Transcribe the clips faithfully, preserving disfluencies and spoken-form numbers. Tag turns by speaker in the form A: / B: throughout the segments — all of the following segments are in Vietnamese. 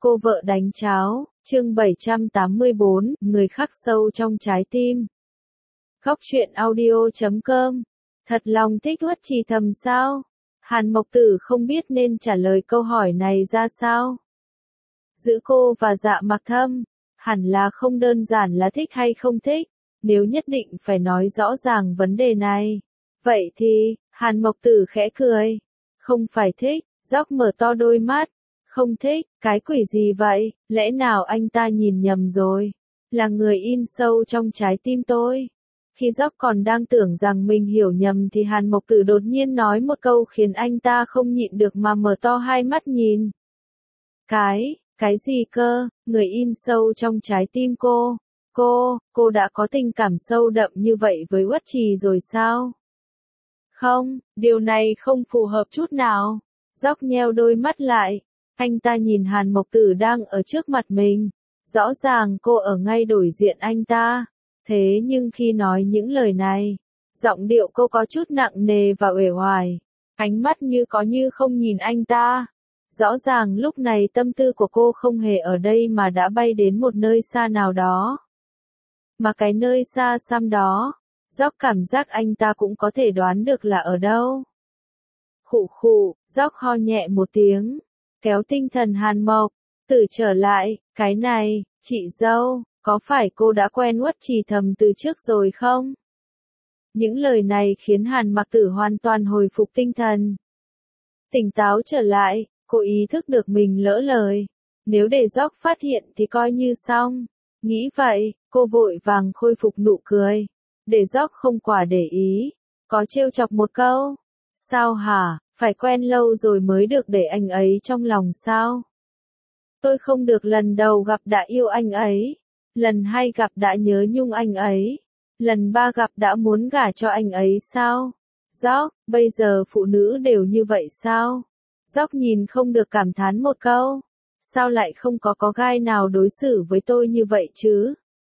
A: Cô vợ đánh cháo, chương bảy trăm tám mươi bốn, người khắc sâu trong trái tim. Góc truyện audio chấm com. Thật lòng thích Uất Trì Thầm sao? Hàn Mộc Tử không biết nên trả lời câu hỏi này ra sao. Giữa cô và Dạ Mặc Thâm, hẳn là không đơn giản là thích hay không thích. Nếu nhất định phải nói rõ ràng vấn đề này, vậy thì, Hàn Mộc Tử khẽ cười. Không phải thích, Dóc mở to đôi mắt. Không thích, cái quỷ gì vậy, lẽ nào anh ta nhìn nhầm rồi? Là người in sâu trong trái tim tôi. Khi Dóc còn đang tưởng rằng mình hiểu nhầm thì Hàn Mộc Tử đột nhiên nói một câu khiến anh ta không nhịn được mà mở to hai mắt nhìn. Cái, cái gì cơ, người in sâu trong trái tim cô? Cô, cô đã có tình cảm sâu đậm như vậy với Uất Trì rồi sao? Không, điều này không phù hợp chút nào. Dóc nheo đôi mắt lại. Anh ta nhìn Hàn Mộc Tử đang ở trước mặt mình. Rõ ràng cô ở ngay đối diện anh ta. Thế nhưng khi nói những lời này, giọng điệu cô có chút nặng nề và uể oải. Ánh mắt như có như không nhìn anh ta. Rõ ràng lúc này tâm tư của cô không hề ở đây mà đã bay đến một nơi xa nào đó. Mà cái nơi xa xăm đó, Dóc cảm giác anh ta cũng có thể đoán được là ở đâu. Khụ khụ, Dóc ho nhẹ một tiếng. Kéo tinh thần Hàn Mộc Tử trở lại, cái này, chị dâu, có phải cô đã quen Uất Trì Thầm từ trước rồi không? Những lời này khiến Hàn Mặc Tử hoàn toàn hồi phục tinh thần. Tỉnh táo trở lại, cô ý thức được mình lỡ lời. Nếu để Dóc phát hiện thì coi như xong. Nghĩ vậy, cô vội vàng khôi phục nụ cười. Để Dóc không quả để ý, có trêu chọc một câu. Sao hả? Phải quen lâu rồi mới được để anh ấy trong lòng sao? Tôi không được lần đầu gặp đã yêu anh ấy. Lần hai gặp đã nhớ nhung anh ấy. Lần ba gặp đã muốn gả cho anh ấy sao? Dóc, bây giờ phụ nữ đều như vậy sao? Dóc nhìn không được cảm thán một câu. Sao lại không có có gai nào đối xử với tôi như vậy chứ?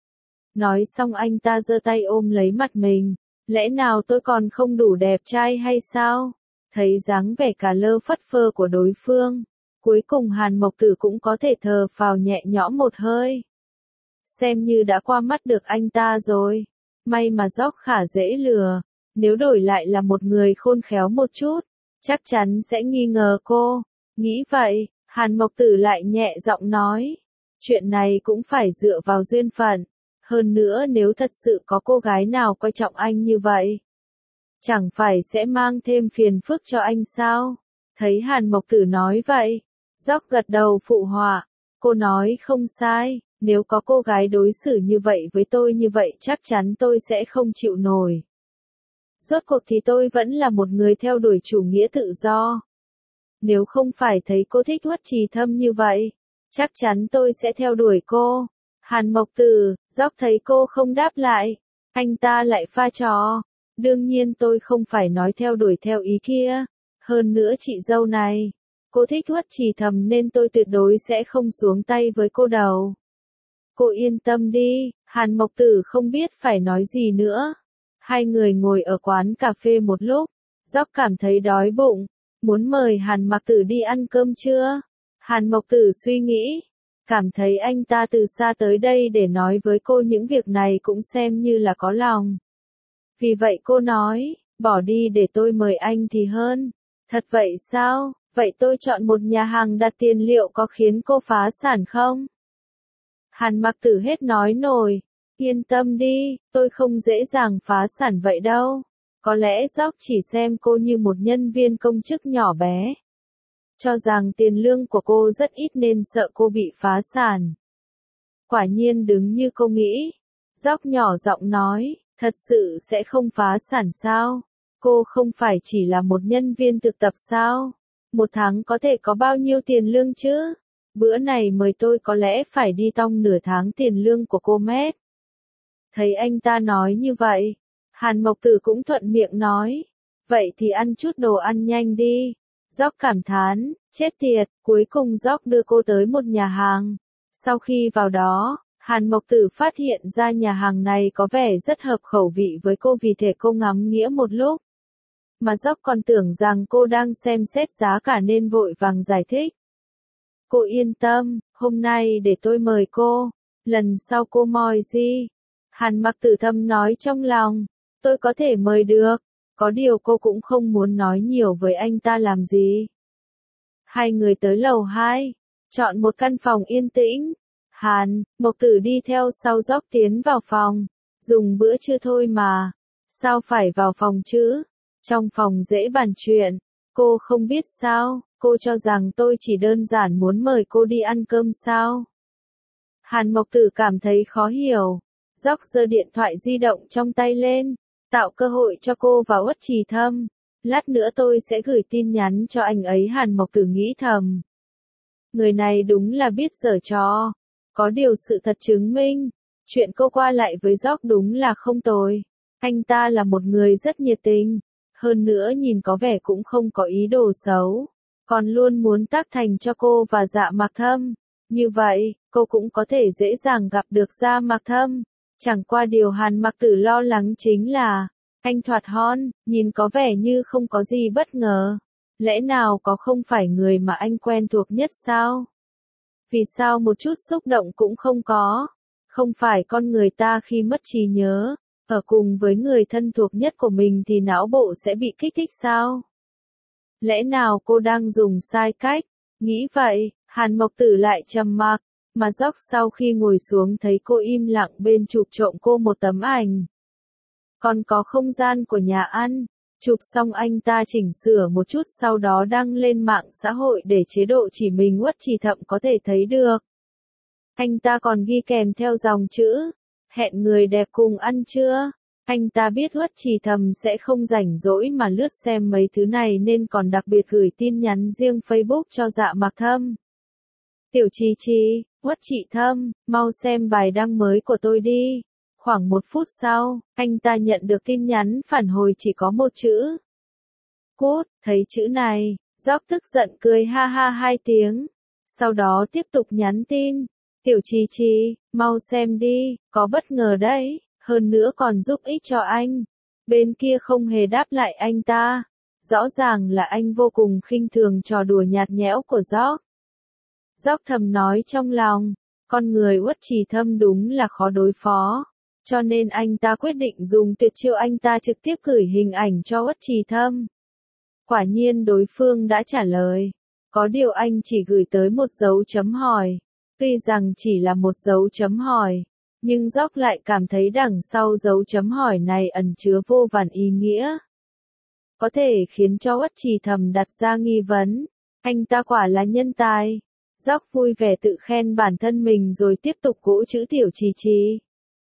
A: Nói xong anh ta giơ tay ôm lấy mặt mình. Lẽ nào tôi còn không đủ đẹp trai hay sao? Thấy dáng vẻ cà lơ phất phơ của đối phương, cuối cùng Hàn Mộc Tử cũng có thể thở phào nhẹ nhõm một hơi. Xem như đã qua mắt được anh ta rồi. May mà Dóc khả dễ lừa. Nếu đổi lại là một người khôn khéo một chút, chắc chắn sẽ nghi ngờ cô. Nghĩ vậy, Hàn Mộc Tử lại nhẹ giọng nói. Chuyện này cũng phải dựa vào duyên phận. Hơn nữa nếu thật sự có cô gái nào coi trọng anh như vậy, chẳng phải sẽ mang thêm phiền phức cho anh sao? Thấy Hàn Mộc Tử nói vậy, Dóc gật đầu phụ họa. Cô nói không sai, nếu có cô gái đối xử như vậy với tôi như vậy chắc chắn tôi sẽ không chịu nổi. Rốt cuộc thì tôi vẫn là một người theo đuổi chủ nghĩa tự do. Nếu không phải thấy cô thích Uất Trì Thâm như vậy, chắc chắn tôi sẽ theo đuổi cô. Hàn Mộc Tử, Dóc thấy cô không đáp lại, anh ta lại pha trò. Đương nhiên tôi không phải nói theo đuổi theo ý kia. Hơn nữa chị dâu này, cô thích Uất Trì Thầm nên tôi tuyệt đối sẽ không xuống tay với cô đâu. Cô yên tâm đi, Hàn Mộc Tử không biết phải nói gì nữa. Hai người ngồi ở quán cà phê một lúc, Dóc cảm thấy đói bụng, muốn mời Hàn Mặc Tử đi ăn cơm trưa. Hàn Mộc Tử suy nghĩ, cảm thấy anh ta từ xa tới đây để nói với cô những việc này cũng xem như là có lòng. Vì vậy cô nói, bỏ đi để tôi mời anh thì hơn. Thật vậy sao? Vậy tôi chọn một nhà hàng đặt tiền liệu có khiến cô phá sản không? Hàn Mặc Tử hết nói nổi. Yên tâm đi, tôi không dễ dàng phá sản vậy đâu. Có lẽ Dóc chỉ xem cô như một nhân viên công chức nhỏ bé. Cho rằng tiền lương của cô rất ít nên sợ cô bị phá sản. Quả nhiên đúng như cô nghĩ. Dóc nhỏ giọng nói, thật sự sẽ không phá sản sao? Cô không phải chỉ là một nhân viên thực tập sao? Một tháng có thể có bao nhiêu tiền lương chứ? Bữa này mời tôi có lẽ phải đi tong nửa tháng tiền lương của cô mét. Thấy anh ta nói như vậy, Hàn Mộc Tử cũng thuận miệng nói. Vậy thì ăn chút đồ ăn nhanh đi. Dóc cảm thán, chết tiệt, cuối cùng Dóc đưa cô tới một nhà hàng. Sau khi vào đó, Hàn Mộc Tử phát hiện ra nhà hàng này có vẻ rất hợp khẩu vị với cô vì thế cô ngắm nghĩa một lúc. Mà Dóc còn tưởng rằng cô đang xem xét giá cả nên vội vàng giải thích. Cô yên tâm, hôm nay để tôi mời cô, lần sau cô mời gì? Hàn Mặc Tử thầm nói trong lòng, tôi có thể mời được, có điều cô cũng không muốn nói nhiều với anh ta làm gì. Hai người tới lầu hai, chọn một căn phòng yên tĩnh. Hàn Mộc Tử đi theo sau Dốc tiến vào phòng, dùng bữa trưa thôi mà, sao phải vào phòng chứ? Trong phòng dễ bàn chuyện, cô không biết sao, cô cho rằng tôi chỉ đơn giản muốn mời cô đi ăn cơm sao? Hàn Mộc Tử cảm thấy khó hiểu, Dốc giơ điện thoại di động trong tay lên, tạo cơ hội cho cô và Uất Trì Thâm. Lát nữa tôi sẽ gửi tin nhắn cho anh ấy. Hàn Mộc Tử nghĩ thầm. Người này đúng là biết giở trò. Có điều sự thật chứng minh, chuyện cô qua lại với Dốc đúng là không tồi. Anh ta là một người rất nhiệt tình, hơn nữa nhìn có vẻ cũng không có ý đồ xấu, còn luôn muốn tác thành cho cô và Dạ Mạc Thâm. Như vậy, cô cũng có thể dễ dàng gặp được Dạ Mạc Thâm. Chẳng qua điều Hàn Mặc Tử lo lắng chính là, anh Thoạt Hon, nhìn có vẻ như không có gì bất ngờ. Lẽ nào có không phải người mà anh quen thuộc nhất sao? Vì sao một chút xúc động cũng không có? Không phải con người ta khi mất trí nhớ, ở cùng với người thân thuộc nhất của mình thì não bộ sẽ bị kích thích sao? Lẽ nào cô đang dùng sai cách? Nghĩ vậy, Hàn Mộc Tử lại trầm mặc, mà Dốc sau khi ngồi xuống thấy cô im lặng bên chụp trộm cô một tấm ảnh. Còn có không gian của nhà ăn, chụp xong anh ta chỉnh sửa một chút sau đó đăng lên mạng xã hội để chế độ chỉ mình Uất Trì Thâm có thể thấy được. Anh ta còn ghi kèm theo dòng chữ, hẹn người đẹp cùng ăn trưa. Anh ta biết Uất Trì Thâm sẽ không rảnh rỗi mà lướt xem mấy thứ này nên còn đặc biệt gửi tin nhắn riêng Facebook cho Dạ Mạc Thâm. Tiểu Trì Trì, Uất Trì Thâm, mau xem bài đăng mới của tôi đi. Khoảng một phút sau, anh ta nhận được tin nhắn phản hồi chỉ có một chữ. Cút, thấy chữ này, Dốc tức giận cười ha ha hai tiếng. Sau đó tiếp tục nhắn tin. Tiểu Trì Trì, mau xem đi, có bất ngờ đấy, hơn nữa còn giúp ích cho anh. Bên kia không hề đáp lại anh ta. Rõ ràng là anh vô cùng khinh thường trò đùa nhạt nhẽo của Dốc. Dốc thầm nói trong lòng, con người Uất Trì Thâm đúng là khó đối phó. Cho nên anh ta quyết định dùng tuyệt chiêu anh ta trực tiếp gửi hình ảnh cho Uất Trì Thâm. Quả nhiên đối phương đã trả lời. Có điều anh chỉ gửi tới một dấu chấm hỏi. Tuy rằng chỉ là một dấu chấm hỏi, nhưng Dốc lại cảm thấy đằng sau dấu chấm hỏi này ẩn chứa vô vàn ý nghĩa. Có thể khiến cho Uất Trì Thâm đặt ra nghi vấn. Anh ta quả là nhân tài. Dốc vui vẻ tự khen bản thân mình rồi tiếp tục cỗ chữ Tiểu Trì Trì.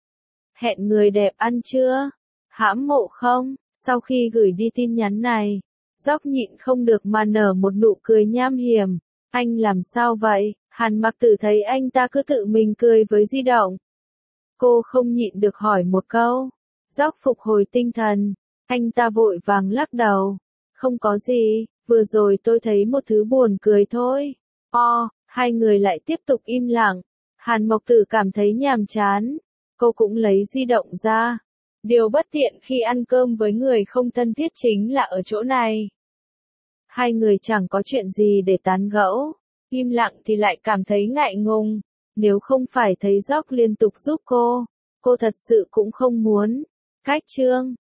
A: Hẹn người đẹp ăn trưa. Hãm mộ không? Sau khi gửi đi tin nhắn này, Dốc nhịn không được mà nở một nụ cười nham hiểm. Anh làm sao vậy? Hàn Mặc Tử thấy anh ta cứ tự mình cười với di động. Cô không nhịn được hỏi một câu. Dốc phục hồi tinh thần. Anh ta vội vàng lắc đầu. Không có gì, vừa rồi tôi thấy một thứ buồn cười thôi. O, hai người lại tiếp tục im lặng. Hàn Mộc Tử cảm thấy nhàm chán. Cô cũng lấy di động ra. Điều bất tiện khi ăn cơm với người không thân thiết chính là ở chỗ này. Hai người chẳng có chuyện gì để tán gẫu. Im lặng thì lại cảm thấy ngại ngùng. Nếu không phải thấy Dốc liên tục giúp cô, cô thật sự cũng không muốn. Cách chương